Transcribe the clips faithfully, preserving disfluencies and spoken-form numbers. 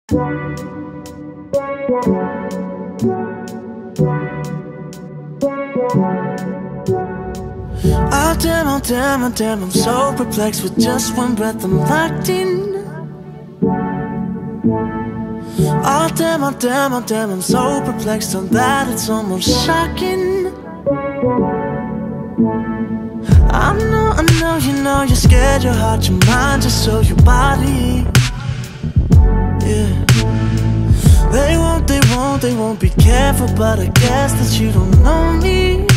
Oh damn, oh damn, oh damn, I'm so perplexed. With just one breath I'm locked in. Oh damn, oh damn, oh damn, I'm so perplexed on that it's almost shocking. I know, I know, you know you're scared, your heart, your mind, just so your body. Yeah. They won't, they won't, they won't be careful, but I guess that you don't know me.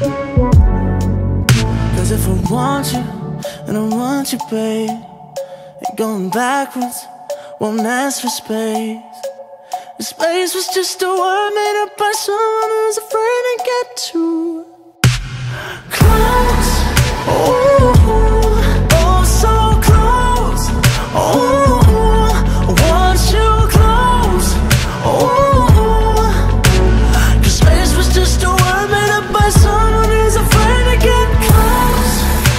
Cause if I want you, and I want you, babe, ain't going backwards, won't ask for space. The space was just a word made up by someone who's afraid to get too close. Oh, oh, so close. Oh, I want you close. Oh, cause space was just a word made up by someone who's afraid to get close.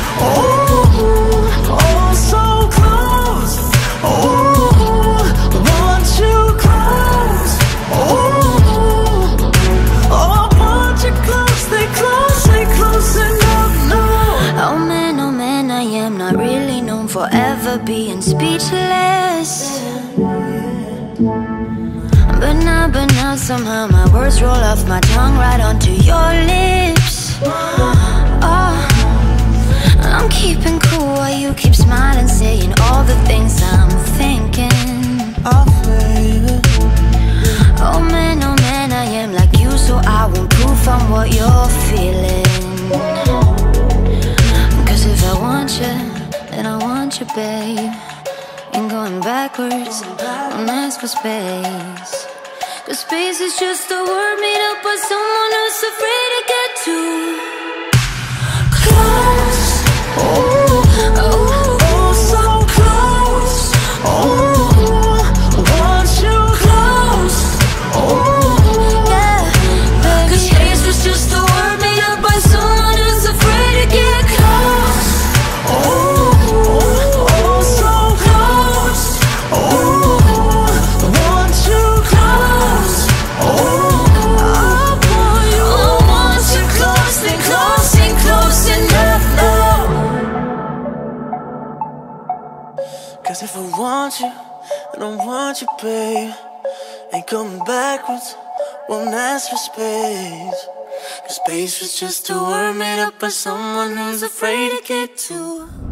Oh, oh, so close. Oh, I want you close. Oh, oh, I want you close. Stay close, stay close enough, no. Oh man, oh man, I am not really known for ever being speechless. But now, but now somehow my words roll off my tongue right onto your lips. Oh, I'm keeping cool while you keep smiling, saying all the things I'm thinking. Oh baby, Oh man, oh man, I am like you, so I won't proof on what you're feeling. Cause if I want you, then I want you, babe. Ain't going backwards, don't ask for space. Cause space is just a word made up by someone who's afraid to get too close. Oh, oh, oh, so close. Oh, I want you close. Oh, yeah. cause space was just a word made up by someone who's afraid to get close. Oh, oh, so close. Oh, I want you close. Oh, I want you close, stay close, stay close enough, no. Cause if I want you, I don't want you, babe. Ain't coming backwards, won't ask for space. Cause space was just a word made up by someone who's afraid to get too